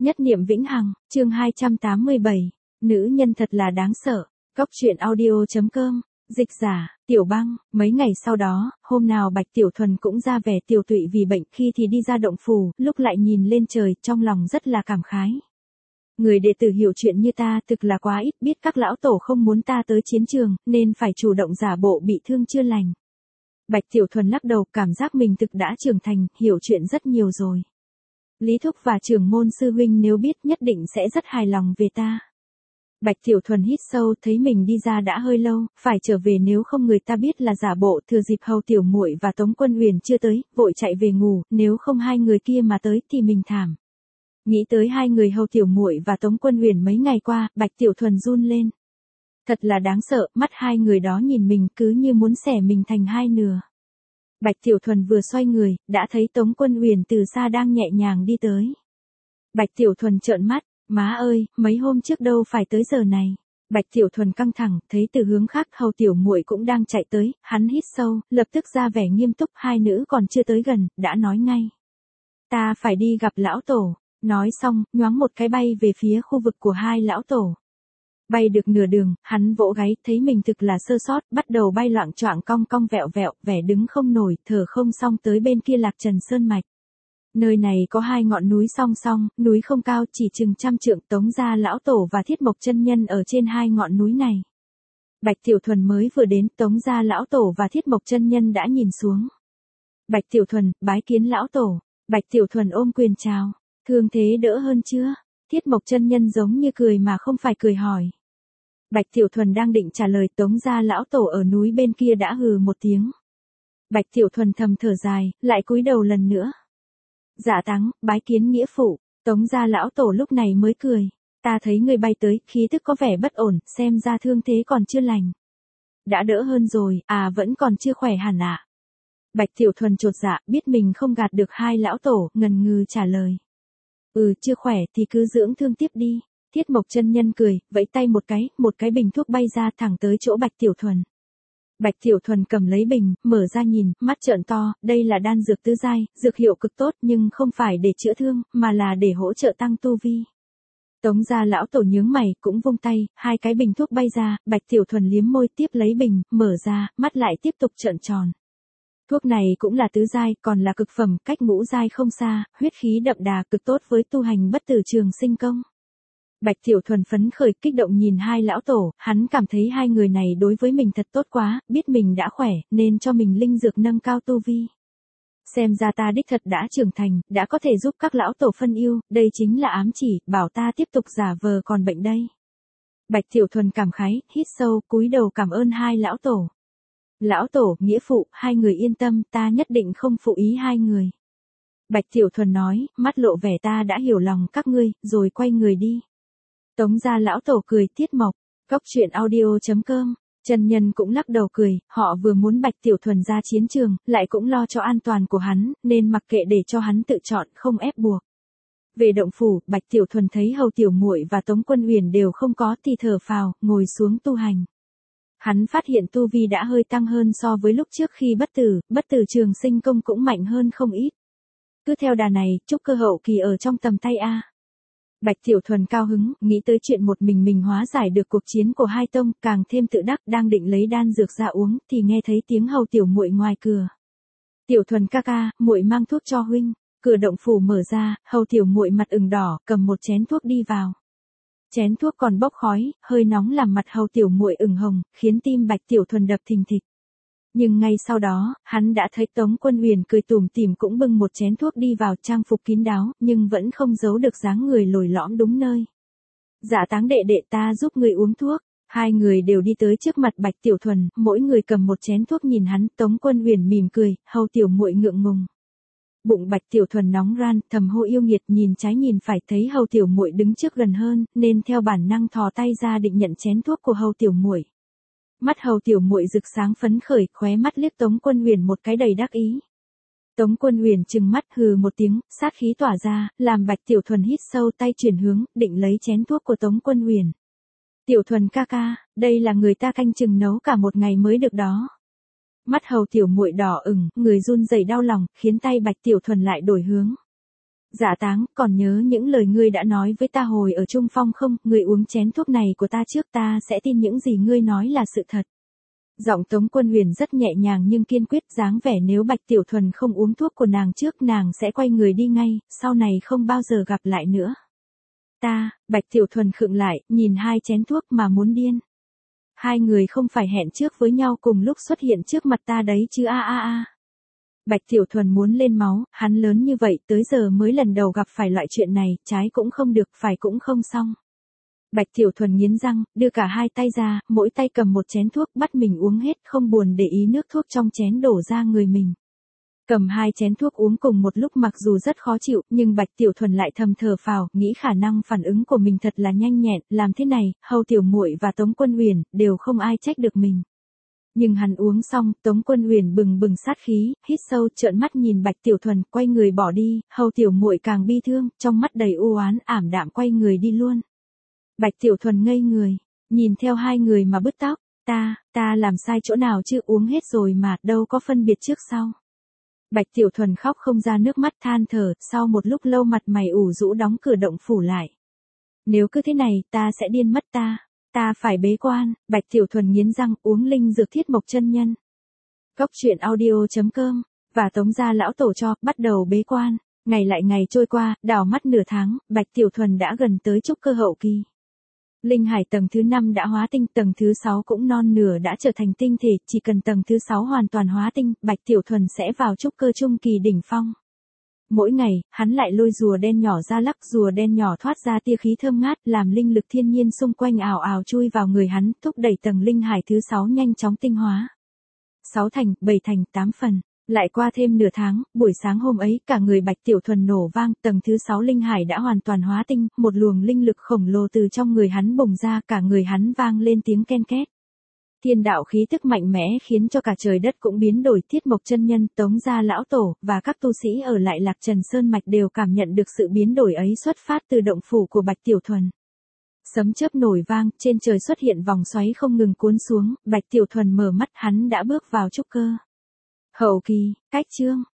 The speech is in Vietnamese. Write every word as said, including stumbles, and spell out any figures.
Nhất niệm vĩnh hằng, chương hai trăm tám mươi bảy, nữ nhân thật là đáng sợ. Cóc truyện audio.com, dịch giả, Tiểu Băng. Mấy ngày sau đó, hôm nào Bạch Tiểu Thuần cũng ra vẻ tiểu tụy vì bệnh, khi thì đi ra động phủ, lúc lại nhìn lên trời, trong lòng rất là cảm khái. Người đệ tử hiểu chuyện như ta thực là quá ít, biết các lão tổ không muốn ta tới chiến trường, nên phải chủ động giả bộ bị thương chưa lành. Bạch Tiểu Thuần lắc đầu, cảm giác mình thực đã trưởng thành, hiểu chuyện rất nhiều rồi. Lý Thúc và trưởng môn sư huynh nếu biết nhất định sẽ rất hài lòng về ta. Bạch Tiểu Thuần hít sâu, thấy mình đi ra đã hơi lâu, phải trở về nếu không người ta biết là giả bộ. Thừa dịp Hầu Tiểu Muội và Tống Quân Huyền chưa tới, vội chạy về ngủ, nếu không hai người kia mà tới thì mình thảm. Nghĩ tới hai người Hầu Tiểu Muội và Tống Quân Huyền mấy ngày qua, Bạch Tiểu Thuần run lên. Thật là đáng sợ, mắt hai người đó nhìn mình cứ như muốn xẻ mình thành hai nửa. Bạch Tiểu Thuần vừa xoay người, đã thấy Tống Quân Huyền từ xa đang nhẹ nhàng đi tới. Bạch Tiểu Thuần trợn mắt, má ơi, mấy hôm trước đâu phải tới giờ này. Bạch Tiểu Thuần căng thẳng, thấy từ hướng khác Hầu Tiểu Muội cũng đang chạy tới, hắn hít sâu, lập tức ra vẻ nghiêm túc, hai nữ còn chưa tới gần, đã nói ngay. Ta phải đi gặp lão tổ, nói xong, nhoáng một cái bay về phía khu vực của hai lão tổ. Bay được nửa đường, hắn vỗ gáy, thấy mình thực là sơ sót, bắt đầu bay loạng choạng cong cong vẹo vẹo, vẻ đứng không nổi, thở không xong tới bên kia Lạc Trần Sơn Mạch. Nơi này có hai ngọn núi song song, núi không cao, chỉ chừng trăm trượng. Tống gia lão tổ và Thiết Mộc chân nhân ở trên hai ngọn núi này. Bạch Tiểu Thuần mới vừa đến, Tống gia lão tổ và Thiết Mộc chân nhân đã nhìn xuống. Bạch Tiểu Thuần, bái kiến lão tổ. Bạch Tiểu Thuần ôm quyền chào. Thương thế đỡ hơn chưa? Thiết Mộc chân nhân giống như cười mà không phải cười hỏi. Bạch Tiểu Thuần đang định trả lời, Tống gia lão tổ ở núi bên kia đã hừ một tiếng. Bạch Tiểu Thuần thầm thở dài, lại cúi đầu lần nữa. Dạ Táng, bái kiến nghĩa phụ. Tống gia lão tổ lúc này mới cười. Ta thấy người bay tới, khí tức có vẻ bất ổn, xem ra thương thế còn chưa lành. Đã đỡ hơn rồi, à vẫn còn chưa khỏe hẳn ạ. À? Bạch Tiểu Thuần chột dạ, biết mình không gạt được hai lão tổ, ngần ngừ trả lời. Ừ, chưa khỏe thì cứ dưỡng thương tiếp đi. Thiết Mộc chân nhân cười, vẫy tay một cái, một cái bình thuốc bay ra thẳng tới chỗ Bạch Tiểu Thuần. Bạch Tiểu Thuần cầm lấy bình, mở ra nhìn, mắt trợn to, đây là đan dược tứ giai, dược hiệu cực tốt nhưng không phải để chữa thương, mà là để hỗ trợ tăng tu vi. Tống gia lão tổ nhướng mày, cũng vung tay, hai cái bình thuốc bay ra, Bạch Tiểu Thuần liếm môi tiếp lấy bình, mở ra, mắt lại tiếp tục trợn tròn. Thuốc này cũng là tứ giai, còn là cực phẩm, cách ngũ giai không xa, huyết khí đậm đà cực tốt với tu hành bất tử trường sinh công. Bạch Tiểu Thuần phấn khởi kích động nhìn hai lão tổ, hắn cảm thấy hai người này đối với mình thật tốt quá, biết mình đã khỏe, nên cho mình linh dược nâng cao tu vi. Xem ra ta đích thật đã trưởng thành, đã có thể giúp các lão tổ phân yêu, đây chính là ám chỉ, bảo ta tiếp tục giả vờ còn bệnh đây. Bạch Tiểu Thuần cảm khái, hít sâu, cúi đầu cảm ơn hai lão tổ. Lão tổ, nghĩa phụ, hai người yên tâm, ta nhất định không phụ ý hai người. Bạch Tiểu Thuần nói, mắt lộ vẻ ta đã hiểu lòng các ngươi, rồi quay người đi. Tống gia lão tổ cười, Tiết Mộc, Cóc truyện audio.com, chân nhân cũng lắc đầu cười, họ vừa muốn Bạch Tiểu Thuần ra chiến trường, lại cũng lo cho an toàn của hắn, nên mặc kệ để cho hắn tự chọn, không ép buộc. Về động phủ, Bạch Tiểu Thuần thấy Hầu Tiểu Muội và Tống Quân Huyền đều không có thì thở phào, ngồi xuống tu hành. Hắn phát hiện tu vi đã hơi tăng hơn so với lúc trước khi bất tử, bất tử trường sinh công cũng mạnh hơn không ít. Cứ theo đà này, trúc cơ hậu kỳ ở trong tầm tay a. Bạch Tiểu Thuần cao hứng, nghĩ tới chuyện một mình mình hóa giải được cuộc chiến của hai tông, càng thêm tự đắc, đang định lấy đan dược ra uống, thì nghe thấy tiếng Hầu Tiểu Muội ngoài cửa. Tiểu Thuần ca ca, muội mang thuốc cho huynh. Cửa động phủ mở ra, Hầu Tiểu Muội mặt ửng đỏ, cầm một chén thuốc đi vào. Chén thuốc còn bốc khói, hơi nóng làm mặt Hầu Tiểu Muội ửng hồng, khiến tim Bạch Tiểu Thuần đập thình thịch. Nhưng ngay sau đó, hắn đã thấy Tống Quân Huyền cười tủm tỉm cũng bưng một chén thuốc đi vào, trang phục kín đáo, nhưng vẫn không giấu được dáng người lồi lõm đúng nơi. Dạ Táng đệ đệ, ta giúp người uống thuốc. Hai người đều đi tới trước mặt Bạch Tiểu Thuần, mỗi người cầm một chén thuốc nhìn hắn, Tống Quân Huyền mỉm cười, Hầu Tiểu Muội ngượng ngùng. Bụng Bạch Tiểu Thuần nóng ran, thầm hô yêu nghiệt, nhìn trái nhìn phải, thấy Hầu Tiểu Muội đứng trước gần hơn, nên theo bản năng thò tay ra định nhận chén thuốc của Hầu Tiểu Muội. Mắt Hầu Tiểu Muội rực sáng phấn khởi, khóe mắt liếc Tống Quân Huyền một cái đầy đắc ý. Tống Quân Huyền trừng mắt hừ một tiếng, sát khí tỏa ra, làm Bạch Tiểu Thuần hít sâu, tay chuyển hướng, định lấy chén thuốc của Tống Quân Huyền. Tiểu Thuần ca ca, đây là người ta canh chừng nấu cả một ngày mới được đó. Mắt Hầu Tiểu Muội đỏ ửng, người run rẩy đau lòng, khiến tay Bạch Tiểu Thuần lại đổi hướng. Dạ Táng, còn nhớ những lời ngươi đã nói với ta hồi ở Trung Phong không, ngươi uống chén thuốc này của ta trước ta sẽ tin những gì ngươi nói là sự thật. Giọng Tống Quân Huyền rất nhẹ nhàng nhưng kiên quyết, dáng vẻ nếu Bạch Tiểu Thuần không uống thuốc của nàng trước nàng sẽ quay người đi ngay, sau này không bao giờ gặp lại nữa. Ta, Bạch Tiểu Thuần khựng lại, nhìn hai chén thuốc mà muốn điên. Hai người không phải hẹn trước với nhau cùng lúc xuất hiện trước mặt ta đấy chứ a a a. Bạch Tiểu Thuần muốn lên máu, hắn lớn như vậy tới giờ mới lần đầu gặp phải loại chuyện này, trái cũng không được, phải cũng không xong. Bạch Tiểu Thuần nghiến răng, đưa cả hai tay ra, mỗi tay cầm một chén thuốc bắt mình uống hết, không buồn để ý nước thuốc trong chén đổ ra người mình. Cầm hai chén thuốc uống cùng một lúc mặc dù rất khó chịu, nhưng Bạch Tiểu Thuần lại thầm thở phào, nghĩ khả năng phản ứng của mình thật là nhanh nhẹn, làm thế này, Hầu Tiểu Muội và Tống Quân Huyền đều không ai trách được mình. Nhưng hắn uống xong, Tống Quân Huyền bừng bừng sát khí, hít sâu, trợn mắt nhìn Bạch Tiểu Thuần, quay người bỏ đi, Hầu Tiểu Muội càng bi thương, trong mắt đầy u oán, ảm đạm quay người đi luôn. Bạch Tiểu Thuần ngây người, nhìn theo hai người mà bứt tóc, ta, ta làm sai chỗ nào chứ, uống hết rồi mà, đâu có phân biệt trước sau. Bạch Tiểu Thuần khóc không ra nước mắt, than thở, sau một lúc lâu mặt mày ủ rũ đóng cửa động phủ lại. Nếu cứ thế này, ta sẽ điên mất ta, ta phải bế quan. Bạch Tiểu Thuần nghiến răng, uống linh dược Thiết Mộc chân nhân. Cốc truyện audio chấm com, và Tống gia lão tổ cho, bắt đầu bế quan. Ngày lại ngày trôi qua, đảo mắt nửa tháng, Bạch Tiểu Thuần đã gần tới trúc cơ hậu kỳ. Linh hải tầng thứ năm đã hóa tinh, tầng thứ sáu cũng non nửa đã trở thành tinh thể, chỉ cần tầng thứ sáu hoàn toàn hóa tinh, Bạch Tiểu Thuần sẽ vào trúc cơ trung kỳ đỉnh phong. Mỗi ngày, hắn lại lôi rùa đen nhỏ ra lắc, rùa đen nhỏ thoát ra tia khí thơm ngát, làm linh lực thiên nhiên xung quanh ào ào chui vào người hắn, thúc đẩy tầng linh hải thứ sáu nhanh chóng tinh hóa. Sáu thành, bảy thành, tám phần. Lại qua thêm nửa tháng, buổi sáng hôm ấy, cả người Bạch Tiểu Thuần nổ vang, tầng thứ sáu linh hải đã hoàn toàn hóa tinh, một luồng linh lực khổng lồ từ trong người hắn bùng ra, cả người hắn vang lên tiếng ken két. Thiên đạo khí tức mạnh mẽ khiến cho cả trời đất cũng biến đổi, Thiết Mộc chân nhân, Tống gia lão tổ, và các tu sĩ ở lại Lạc Trần Sơn Mạch đều cảm nhận được sự biến đổi ấy xuất phát từ động phủ của Bạch Tiểu Thuần. Sấm chớp nổi vang, trên trời xuất hiện vòng xoáy không ngừng cuốn xuống, Bạch Tiểu Thuần mở mắt, hắn đã bước vào trúc cơ hậu kỳ. Cách chương